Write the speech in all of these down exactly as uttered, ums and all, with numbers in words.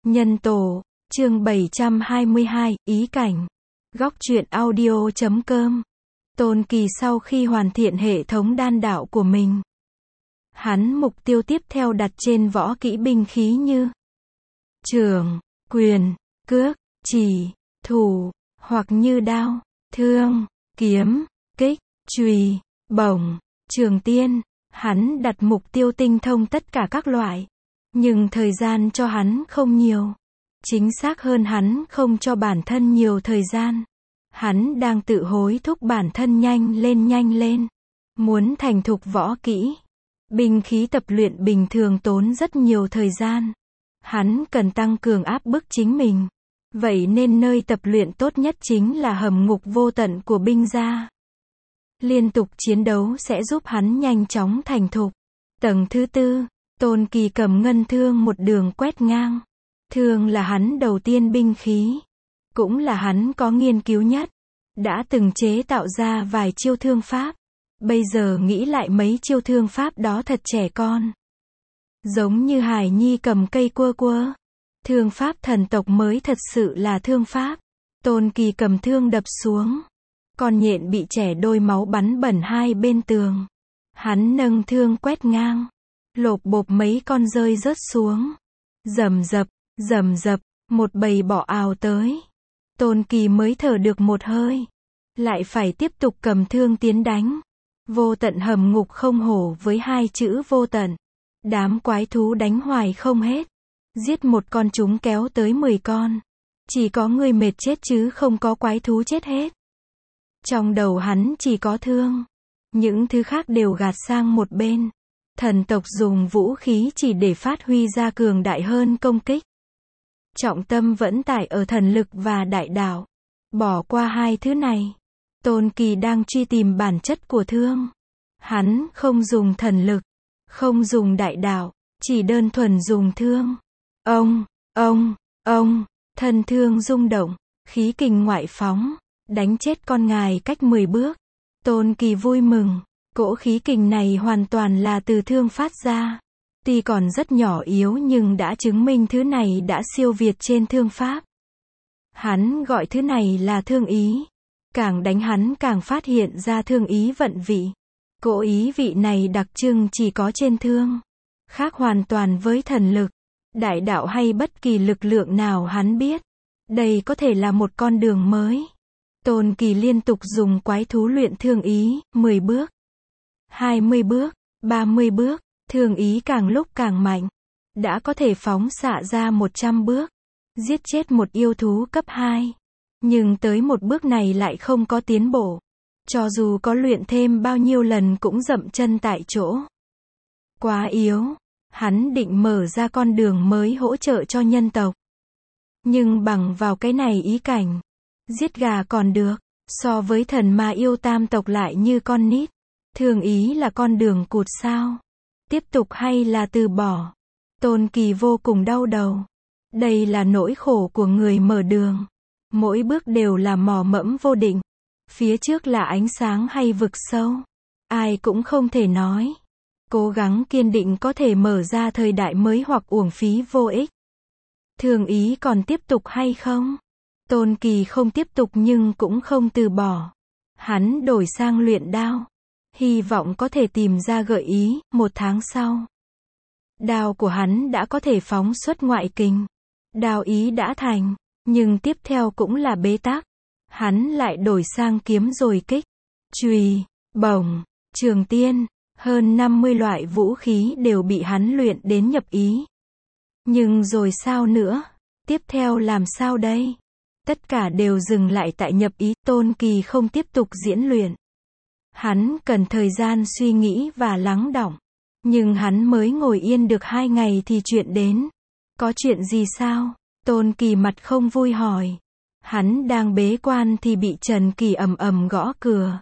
Nhân tổ, chương bảy trăm hai mươi hai, ý cảnh. Góc truyện audio chấm com. Tôn Kỳ sau khi hoàn thiện hệ thống đan đạo của mình, hắn mục tiêu tiếp theo đặt trên võ kỹ binh khí như trường, quyền, cước, chỉ, thủ, hoặc như đao, thương, kiếm, kích, chùy, bổng, trường tiên. Hắn đặt mục tiêu tinh thông tất cả các loại. Nhưng thời gian cho hắn không nhiều. Chính xác hơn, hắn không cho bản thân nhiều thời gian. Hắn đang tự hối thúc bản thân nhanh lên nhanh lên. Muốn thành thục võ kỹ, binh khí tập luyện bình thường tốn rất nhiều thời gian. Hắn cần tăng cường áp bức chính mình. Vậy nên nơi tập luyện tốt nhất chính là hầm ngục vô tận của binh gia. Liên tục chiến đấu sẽ giúp hắn nhanh chóng thành thục. Tầng thứ tư, Tôn Kỳ cầm ngân thương một đường quét ngang. Thương là hắn đầu tiên binh khí. Cũng là hắn có nghiên cứu nhất. Đã từng chế tạo ra vài chiêu thương pháp. Bây giờ nghĩ lại mấy chiêu thương pháp đó thật trẻ con. Giống như Hải Nhi cầm cây quơ quơ. Thương pháp thần tộc mới thật sự là thương pháp. Tôn Kỳ cầm thương đập xuống. Con nhện bị chẻ đôi, máu bắn bẩn hai bên tường. Hắn nâng thương quét ngang. Lộp bộp mấy con rơi rớt xuống. Rầm rập, rầm rập, một bầy bọ ào tới. Tôn Kỳ mới thở được một hơi. Lại phải tiếp tục cầm thương tiến đánh. Vô tận hầm ngục không hổ với hai chữ vô tận. Đám quái thú đánh hoài không hết. Giết một con chúng kéo tới mười con. Chỉ có người mệt chết chứ không có quái thú chết hết. Trong đầu hắn chỉ có thương. Những thứ khác đều gạt sang một bên. Thần tộc dùng vũ khí chỉ để phát huy ra cường đại hơn công kích. Trọng tâm vẫn tải ở thần lực và đại đạo. Bỏ qua hai thứ này, Tôn Kỳ đang truy tìm bản chất của thương. Hắn không dùng thần lực, không dùng đại đạo, chỉ đơn thuần dùng thương. Ông, ông, ông, thân thương rung động, khí kình ngoại phóng, đánh chết con ngài cách mười bước. Tôn Kỳ vui mừng, cỗ khí kình này hoàn toàn là từ thương phát ra. Tuy còn rất nhỏ yếu nhưng đã chứng minh thứ này đã siêu việt trên thương pháp. Hắn gọi thứ này là thương ý. Càng đánh hắn càng phát hiện ra thương ý vận vị. Cỗ ý vị này đặc trưng chỉ có trên thương. Khác hoàn toàn với thần lực, đại đạo hay bất kỳ lực lượng nào hắn biết. Đây có thể là một con đường mới. Tôn Kỳ liên tục dùng quái thú luyện thương ý, mười bước, hai mươi bước, ba mươi bước, thương ý càng lúc càng mạnh. Đã có thể phóng xạ ra một trăm bước, giết chết một yêu thú cấp hai. Nhưng tới một bước này lại không có tiến bộ. Cho dù có luyện thêm bao nhiêu lần cũng dậm chân tại chỗ. Quá yếu. Hắn định mở ra con đường mới hỗ trợ cho nhân tộc. Nhưng bằng vào cái này ý cảnh, giết gà còn được, so với thần ma yêu tam tộc lại như con nít. Thương ý là con đường cụt sao? Tiếp tục hay là từ bỏ? Tôn Kỳ vô cùng đau đầu. Đây là nỗi khổ của người mở đường. Mỗi bước đều là mò mẫm vô định. Phía trước là ánh sáng hay vực sâu? Ai cũng không thể nói. Cố gắng kiên định có thể mở ra thời đại mới hoặc uổng phí vô ích. Thương ý còn tiếp tục hay không? Tôn Kỳ không tiếp tục nhưng cũng không từ bỏ. Hắn đổi sang luyện đao. Hy vọng có thể tìm ra gợi ý. Một tháng sau, đao của hắn đã có thể phóng xuất ngoại kình. Đao ý đã thành. Nhưng tiếp theo cũng là bế tắc. Hắn lại đổi sang kiếm rồi kích, chùy, bổng, trường tiên. Hơn năm mươi loại vũ khí đều bị hắn luyện đến nhập ý. Nhưng rồi sao nữa? Tiếp theo làm sao đây? Tất cả đều dừng lại tại nhập ý. Tôn Kỳ không tiếp tục diễn luyện. Hắn cần thời gian suy nghĩ và lắng đọng. Nhưng hắn mới ngồi yên được hai ngày thì chuyện đến. Có chuyện gì sao? Tôn Kỳ mặt không vui hỏi. Hắn đang bế quan thì bị Trần Kỳ ầm ầm gõ cửa.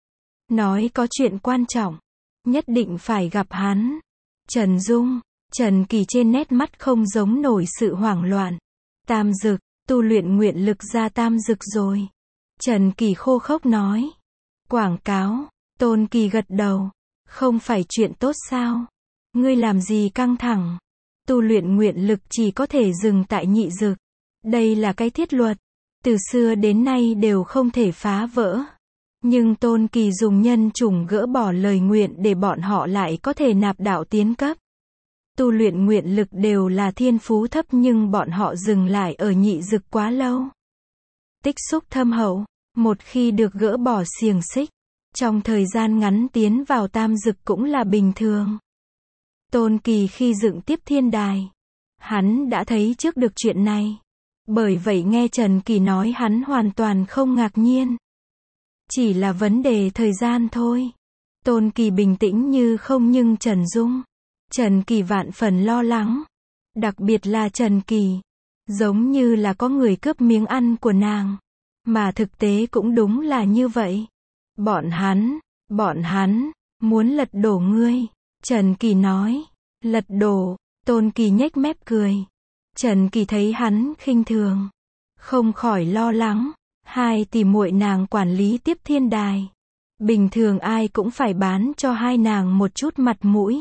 Nói có chuyện quan trọng. Nhất định phải gặp hắn. Trần Dung. Trần Kỳ trên nét mắt không giống nổi sự hoảng loạn. Tam dực, tu luyện nguyện lực ra tam dực rồi. Trần Kỳ khô khốc nói. Quảng cáo. Tôn Kỳ gật đầu. Không phải chuyện tốt sao? Ngươi làm gì căng thẳng? Tu luyện nguyện lực chỉ có thể dừng tại nhị dực. Đây là cái thiết luật, từ xưa đến nay đều không thể phá vỡ. Nhưng Tôn Kỳ dùng nhân chủng gỡ bỏ lời nguyện để bọn họ lại có thể nạp đạo tiến cấp. Tu luyện nguyện lực đều là thiên phú thấp nhưng bọn họ dừng lại ở nhị dực quá lâu. Tích xúc thâm hậu, một khi được gỡ bỏ xiềng xích, trong thời gian ngắn tiến vào tam dực cũng là bình thường. Tôn Kỳ khi dựng tiếp thiên đài, hắn đã thấy trước được chuyện này. Bởi vậy nghe Trần Kỳ nói hắn hoàn toàn không ngạc nhiên. Chỉ là vấn đề thời gian thôi. Tôn Kỳ bình tĩnh như không nhưng Trần Dung. Trần Kỳ vạn phần lo lắng. Đặc biệt là Trần Kỳ. Giống như là có người cướp miếng ăn của nàng. Mà thực tế cũng đúng là như vậy. Bọn hắn, bọn hắn, muốn lật đổ ngươi. Trần Kỳ nói. Lật đổ, Tôn Kỳ nhếch mép cười. Trần Kỳ thấy hắn khinh thường. Không khỏi lo lắng. Hai tỷ muội nàng quản lý tiếp thiên đài. Bình thường ai cũng phải bán cho hai nàng một chút mặt mũi.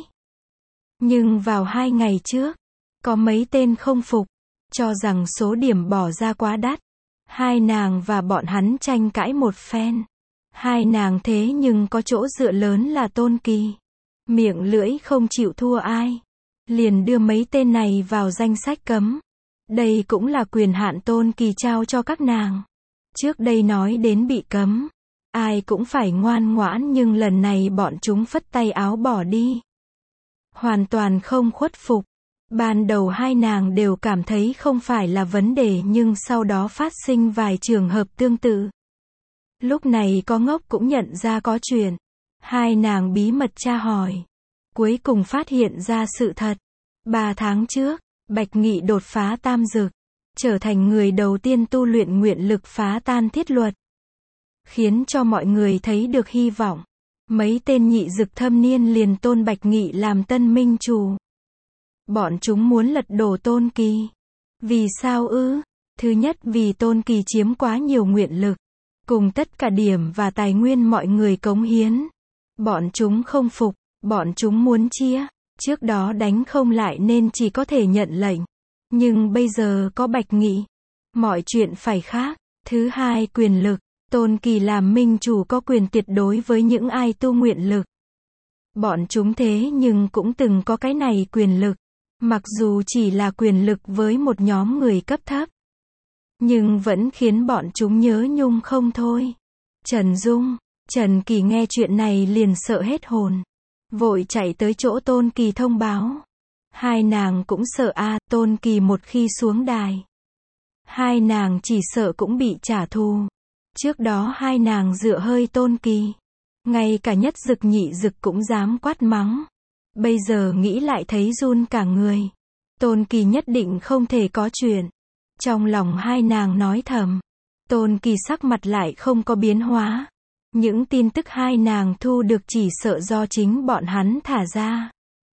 Nhưng vào hai ngày trước, có mấy tên không phục, cho rằng số điểm bỏ ra quá đắt. Hai nàng và bọn hắn tranh cãi một phen. Hai nàng thế nhưng có chỗ dựa lớn là Tôn Kỳ. Miệng lưỡi không chịu thua ai. Liền đưa mấy tên này vào danh sách cấm. Đây cũng là quyền hạn Tôn Kỳ trao cho các nàng. Trước đây nói đến bị cấm, ai cũng phải ngoan ngoãn nhưng lần này bọn chúng phất tay áo bỏ đi. Hoàn toàn không khuất phục. Ban đầu hai nàng đều cảm thấy không phải là vấn đề nhưng sau đó phát sinh vài trường hợp tương tự. Lúc này có ngốc cũng nhận ra có chuyện. Hai nàng bí mật tra hỏi. Cuối cùng phát hiện ra sự thật. Ba tháng trước, Bạch Nghị đột phá tam dực. Trở thành người đầu tiên tu luyện nguyện lực phá tan thiết luật. Khiến cho mọi người thấy được hy vọng. Mấy tên nhị dực thâm niên liền tôn Bạch Nghị làm tân minh chủ. Bọn chúng muốn lật đổ Tôn Kỳ. Vì sao ư? Thứ nhất vì Tôn Kỳ chiếm quá nhiều nguyện lực. Cùng tất cả điểm và tài nguyên mọi người cống hiến. Bọn chúng không phục. Bọn chúng muốn chia. Trước đó đánh không lại nên chỉ có thể nhận lệnh. Nhưng bây giờ có Bạch Nghị. Mọi chuyện phải khác. Thứ hai quyền lực. Tôn Kỳ làm minh chủ có quyền tuyệt đối với những ai tu nguyện lực. Bọn chúng thế nhưng cũng từng có cái này quyền lực. Mặc dù chỉ là quyền lực với một nhóm người cấp thấp. Nhưng vẫn khiến bọn chúng nhớ nhung không thôi. Trần Dung, Trần Kỳ nghe chuyện này liền sợ hết hồn. Vội chạy tới chỗ Tôn Kỳ thông báo. Hai nàng cũng sợ a à, Tôn Kỳ một khi xuống đài. Hai nàng chỉ sợ cũng bị trả thù. Trước đó hai nàng dựa hơi Tôn Kỳ. Ngay cả nhất dực nhị dực cũng dám quát mắng. Bây giờ nghĩ lại thấy run cả người. Tôn Kỳ nhất định không thể có chuyện. Trong lòng hai nàng nói thầm. Tôn Kỳ sắc mặt lại không có biến hóa. Những tin tức hai nàng thu được chỉ sợ do chính bọn hắn thả ra.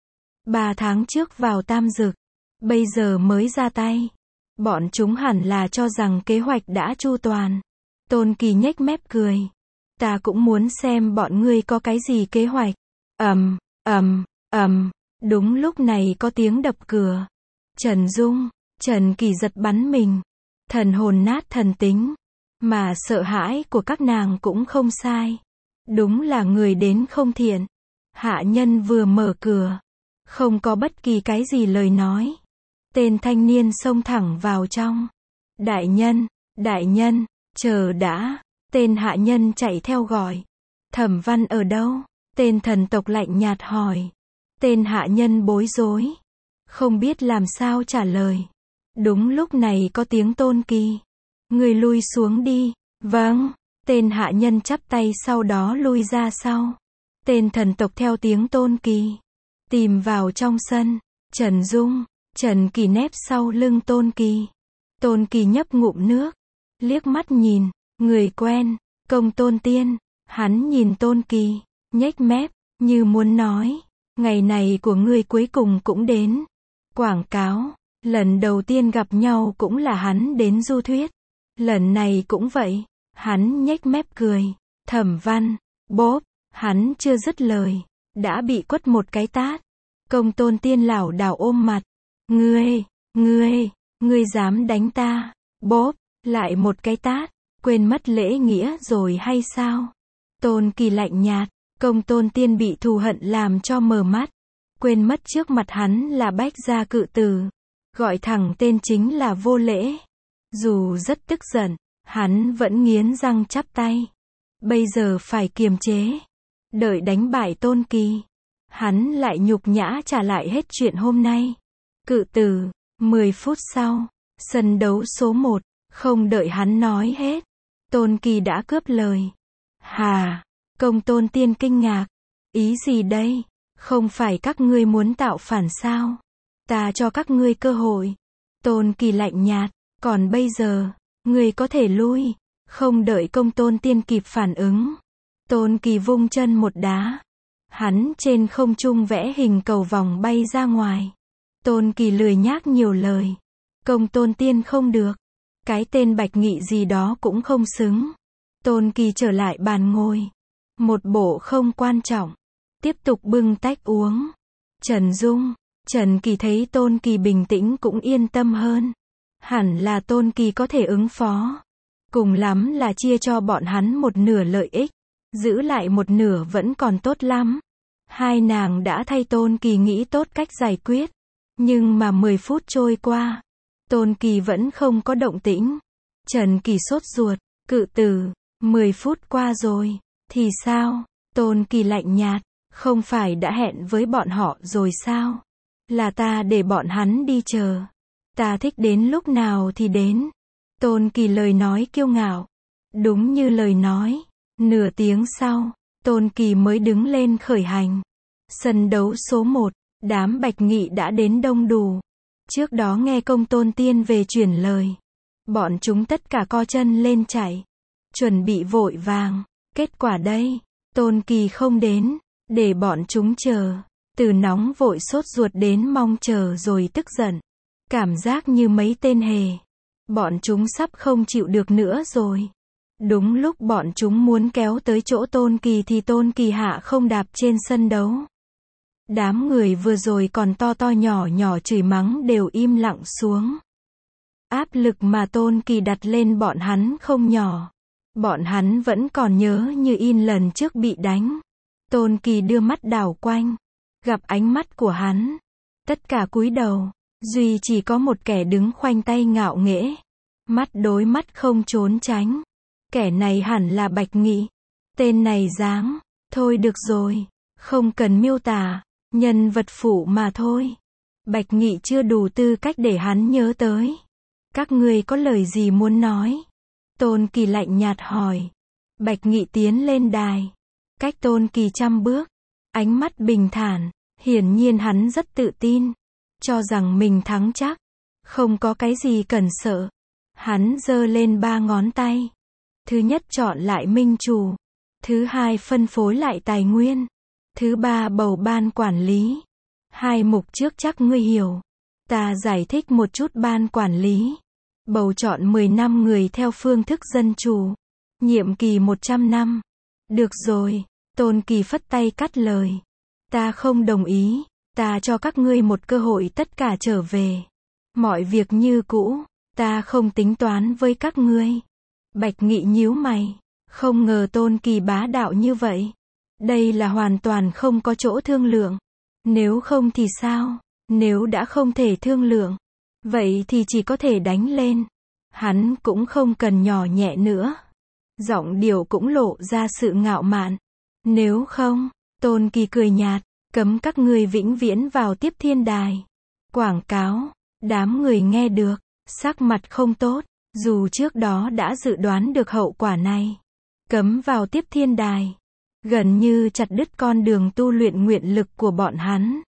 Ba tháng trước vào tam dực. Bây giờ mới ra tay. Bọn chúng hẳn là cho rằng kế hoạch đã chu toàn. Tôn Kỳ nhếch mép cười. Ta cũng muốn xem bọn ngươi có cái gì kế hoạch. Ầm, ầm, ầm. Đúng lúc này có tiếng đập cửa. Trần Dung, Trần Kỳ giật bắn mình. Thần hồn nát thần tính. Mà sợ hãi của các nàng cũng không sai. Đúng là người đến không thiện. Hạ nhân vừa mở cửa. Không có bất kỳ cái gì lời nói. Tên thanh niên xông thẳng vào trong. Đại nhân, đại nhân, chờ đã. Tên hạ nhân chạy theo gọi. Thẩm Văn ở đâu? Tên thần tộc lạnh nhạt hỏi. Tên hạ nhân bối rối. Không biết làm sao trả lời. Đúng lúc này có tiếng Tôn Kỳ. Người lui xuống đi. Vâng. Tên hạ nhân chắp tay sau đó lui ra sau. Tên thần tộc theo tiếng Tôn Kỳ. Tìm vào trong sân. Trần Dung. Trần Kỳ nép sau lưng Tôn Kỳ. Tôn Kỳ nhấp ngụm nước. Liếc mắt nhìn. Người quen. Công Tôn Tiên. Hắn nhìn Tôn Kỳ. Nhếch mép. Như muốn nói. Ngày này của ngươi cuối cùng cũng đến. Quảng cáo. Lần đầu tiên gặp nhau cũng là hắn đến du thuyết. Lần này cũng vậy. Hắn nhếch mép cười. Thẩm Văn. Bốp. Hắn chưa dứt lời. Đã bị quất một cái tát. Công Tôn Tiên lảo đảo ôm mặt. Ngươi, ngươi, ngươi dám đánh ta, bóp, lại một cái tát, quên mất lễ nghĩa rồi hay sao? Tôn Kỳ lạnh nhạt, Công Tôn Tiên bị thù hận làm cho mờ mắt, quên mất trước mặt hắn là Bách gia cự tử, gọi thẳng tên chính là vô lễ. Dù rất tức giận, hắn vẫn nghiến răng chắp tay. Bây giờ phải kiềm chế, đợi đánh bại Tôn Kỳ, hắn lại nhục nhã trả lại hết chuyện hôm nay. Cự tử, mười phút sau, sân đấu số một, không đợi hắn nói hết, Tôn Kỳ đã cướp lời. Hà, Công Tôn Tiên kinh ngạc, ý gì đây? Không phải các ngươi muốn tạo phản sao? Ta cho các ngươi cơ hội. Tôn Kỳ lạnh nhạt, còn bây giờ, ngươi có thể lui. Không đợi Công Tôn Tiên kịp phản ứng, Tôn Kỳ vung chân một đá, hắn trên không trung vẽ hình cầu vòng bay ra ngoài. Tôn Kỳ lười nhác nhiều lời, Công Tôn Tiên không được, cái tên Bạch Nghị gì đó cũng không xứng. Tôn Kỳ trở lại bàn ngồi, một bộ không quan trọng, tiếp tục bưng tách uống. Trần Dung, Trần Kỳ thấy Tôn Kỳ bình tĩnh cũng yên tâm hơn. Hẳn là Tôn Kỳ có thể ứng phó. Cùng lắm là chia cho bọn hắn một nửa lợi ích, giữ lại một nửa vẫn còn tốt lắm. Hai nàng đã thay Tôn Kỳ nghĩ tốt cách giải quyết. Nhưng mà mười phút trôi qua, Tôn Kỳ vẫn không có động tĩnh. Trần Kỳ sốt ruột, cự tử, mười phút qua rồi, thì sao? Tôn Kỳ lạnh nhạt, không phải đã hẹn với bọn họ rồi sao? Là ta để bọn hắn đi chờ. Ta thích đến lúc nào thì đến. Tôn Kỳ lời nói kiêu ngạo, đúng như lời nói. Nửa tiếng sau, Tôn Kỳ mới đứng lên khởi hành. Sân đấu số một, đám Bạch Nghị đã đến đông đủ. Trước đó nghe Công Tôn Tiên về truyền lời, bọn chúng tất cả co chân lên chạy, chuẩn bị vội vàng. Kết quả đây, Tôn Kỳ không đến, để bọn chúng chờ, từ nóng vội sốt ruột đến mong chờ rồi tức giận. Cảm giác như mấy tên hề. Bọn chúng sắp không chịu được nữa rồi. Đúng lúc bọn chúng muốn kéo tới chỗ Tôn Kỳ thì Tôn Kỳ hạ không đạp trên sân đấu. Đám người vừa rồi còn to to nhỏ nhỏ chửi mắng đều im lặng xuống. Áp lực mà Tôn Kỳ đặt lên bọn hắn không nhỏ. Bọn hắn vẫn còn nhớ như in lần trước bị đánh. Tôn Kỳ đưa mắt đảo quanh, gặp ánh mắt của hắn. Tất cả cúi đầu, duy chỉ có một kẻ đứng khoanh tay ngạo nghễ. Mắt đối mắt không trốn tránh. Kẻ này hẳn là Bạch Nghị. Tên này dáng, thôi được rồi, không cần miêu tả, nhân vật phụ mà thôi. Bạch Nghị chưa đủ tư cách để hắn nhớ tới. Các ngươi có lời gì muốn nói? Tôn Kỳ lạnh nhạt hỏi. Bạch Nghị tiến lên đài, cách Tôn Kỳ trăm bước, ánh mắt bình thản, hiển nhiên hắn rất tự tin, cho rằng mình thắng chắc, không có cái gì cần sợ. Hắn giơ lên ba ngón tay. Thứ nhất chọn lại minh chủ, thứ hai phân phối lại tài nguyên, thứ ba bầu ban quản lý. Hai mục trước chắc ngươi hiểu. Ta giải thích một chút ban quản lý. Bầu chọn mười năm người theo phương thức dân chủ. Nhiệm kỳ một trăm năm. Được rồi, Tôn Kỳ phất tay cắt lời. Ta không đồng ý, ta cho các ngươi một cơ hội tất cả trở về. Mọi việc như cũ, ta không tính toán với các ngươi. Bạch Nghị nhíu mày, không ngờ Tôn Kỳ bá đạo như vậy. Đây là hoàn toàn không có chỗ thương lượng. Nếu không thì sao? Nếu đã không thể thương lượng, vậy thì chỉ có thể đánh lên. Hắn cũng không cần nhỏ nhẹ nữa. Giọng điệu cũng lộ ra sự ngạo mạn. Nếu không, Tôn Kỳ cười nhạt, cấm các ngươi vĩnh viễn vào Tiếp Thiên Đài. Quảng cáo, đám người nghe được, sắc mặt không tốt, dù trước đó đã dự đoán được hậu quả này. Cấm vào Tiếp Thiên Đài, gần như chặt đứt con đường tu luyện nguyện lực của bọn hắn.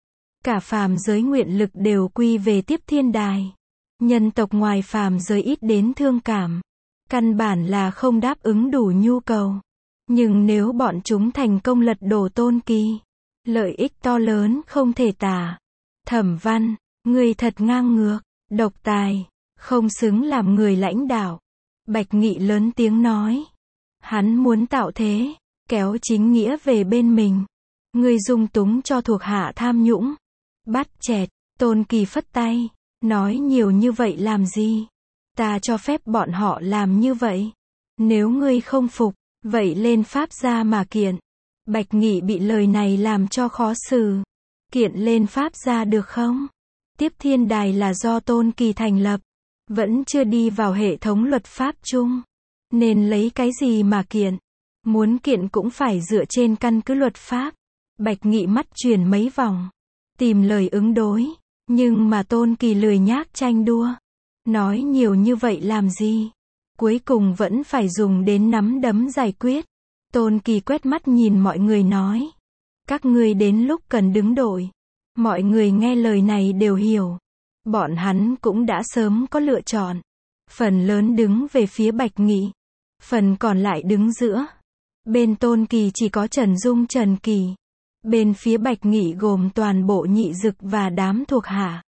Cả phàm giới nguyện lực đều quy về Tiếp Thiên Đài. Nhân tộc ngoài phàm giới ít đến thương cảm, căn bản là không đáp ứng đủ nhu cầu. Nhưng nếu bọn chúng thành công lật đổ Tôn Kỳ, lợi ích to lớn không thể tả. Thẩm Văn, ngươi thật ngang ngược, độc tài, không xứng làm người lãnh đạo. Bạch Nghị lớn tiếng nói. Hắn muốn tạo thế, kéo chính nghĩa về bên mình. Ngươi dung túng cho thuộc hạ tham nhũng, bắt chẹt, Tôn Kỳ phất tay, nói nhiều như vậy làm gì? Ta cho phép bọn họ làm như vậy. Nếu ngươi không phục, vậy lên pháp gia mà kiện. Bạch Nghị bị lời này làm cho khó xử. Kiện lên pháp gia được không? Tiếp Thiên Đài là do Tôn Kỳ thành lập, vẫn chưa đi vào hệ thống luật pháp chung, nên lấy cái gì mà kiện? Muốn kiện cũng phải dựa trên căn cứ luật pháp. Bạch Nghị mắt chuyển mấy vòng, tìm lời ứng đối, nhưng mà Tôn Kỳ lười nhác tranh đua. Nói nhiều như vậy làm gì? Cuối cùng vẫn phải dùng đến nắm đấm giải quyết. Tôn Kỳ quét mắt nhìn mọi người nói. Các ngươi đến lúc cần đứng đội. Mọi người nghe lời này đều hiểu. Bọn hắn cũng đã sớm có lựa chọn. Phần lớn đứng về phía Bạch Nghị. Phần còn lại đứng giữa. Bên Tôn Kỳ chỉ có Trần Dung Trần Kỳ. Bên phía Bạch Nghị gồm toàn bộ Nhị Dực và đám thuộc hạ.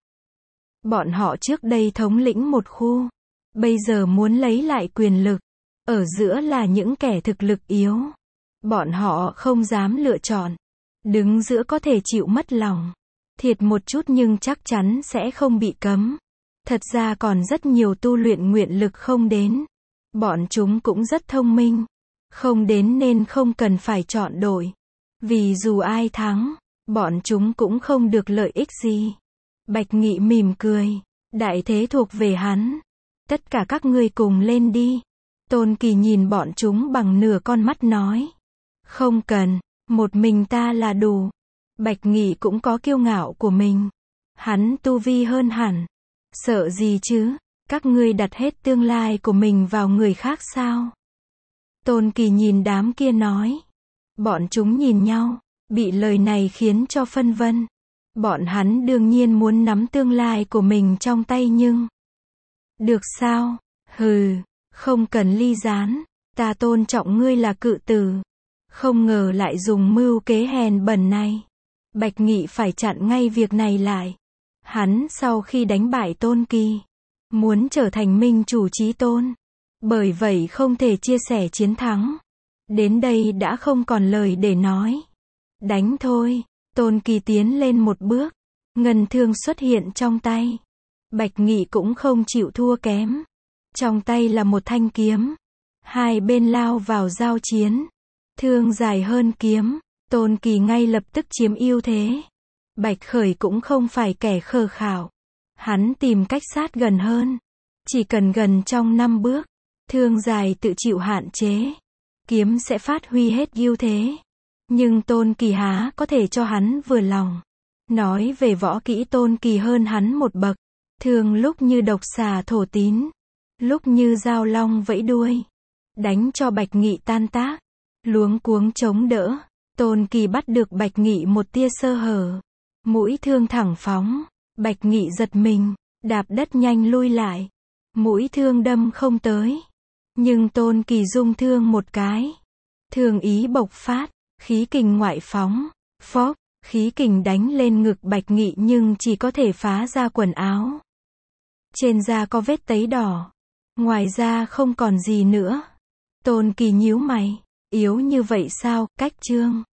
Bọn họ trước đây thống lĩnh một khu. Bây giờ muốn lấy lại quyền lực. Ở giữa là những kẻ thực lực yếu. Bọn họ không dám lựa chọn. Đứng giữa có thể chịu mất lòng. Thiệt một chút nhưng chắc chắn sẽ không bị cấm. Thật ra còn rất nhiều tu luyện nguyện lực không đến. Bọn chúng cũng rất thông minh. Không đến nên không cần phải chọn đội. Vì dù ai thắng, bọn chúng cũng không được lợi ích gì. Bạch Nghị mỉm cười. Đại thế thuộc về hắn. Tất cả các ngươi cùng lên đi. Tôn Kỳ nhìn bọn chúng bằng nửa con mắt nói. Không cần, một mình ta là đủ. Bạch Nghị cũng có kiêu ngạo của mình. Hắn tu vi hơn hẳn. Sợ gì chứ, các ngươi đặt hết tương lai của mình vào người khác sao? Tôn Kỳ nhìn đám kia nói. Bọn chúng nhìn nhau, bị lời này khiến cho phân vân. Bọn hắn đương nhiên muốn nắm tương lai của mình trong tay nhưng... Được sao? Hừ, không cần ly gián. Ta tôn trọng ngươi là cự tử. Không ngờ lại dùng mưu kế hèn bẩn này. Bạch Nghị phải chặn ngay việc này lại. Hắn sau khi đánh bại Tôn Kỳ, muốn trở thành minh chủ chí tôn. Bởi vậy không thể chia sẻ chiến thắng. Đến đây đã không còn lời để nói. Đánh thôi. Tôn Kỳ tiến lên một bước. Ngân thương xuất hiện trong tay. Bạch Nghị cũng không chịu thua kém. Trong tay là một thanh kiếm. Hai bên lao vào giao chiến. Thương dài hơn kiếm. Tôn Kỳ ngay lập tức chiếm ưu thế. Bạch Khởi cũng không phải kẻ khờ khảo. Hắn tìm cách sát gần hơn. Chỉ cần gần trong năm bước. Thương dài tự chịu hạn chế. Kiếm sẽ phát huy hết ưu thế. Nhưng Tôn Kỳ há có thể cho hắn vừa lòng. Nói về võ kỹ Tôn Kỳ hơn hắn một bậc. Thương lúc như độc xà thổ tín. Lúc như dao long vẫy đuôi. Đánh cho Bạch Nghị tan tác. Luống cuống chống đỡ. Tôn Kỳ bắt được Bạch Nghị một tia sơ hở. Mũi thương thẳng phóng. Bạch Nghị giật mình. Đạp đất nhanh lui lại. Mũi thương đâm không tới. Nhưng Tôn Kỳ dung thương một cái. Thương ý bộc phát. Khí kình ngoại phóng. Phốc. Khí kình đánh lên ngực Bạch Nghị nhưng chỉ có thể phá ra quần áo. Trên da có vết tấy đỏ. Ngoài ra không còn gì nữa. Tôn Kỳ nhíu mày. Yếu như vậy sao? Cách chương.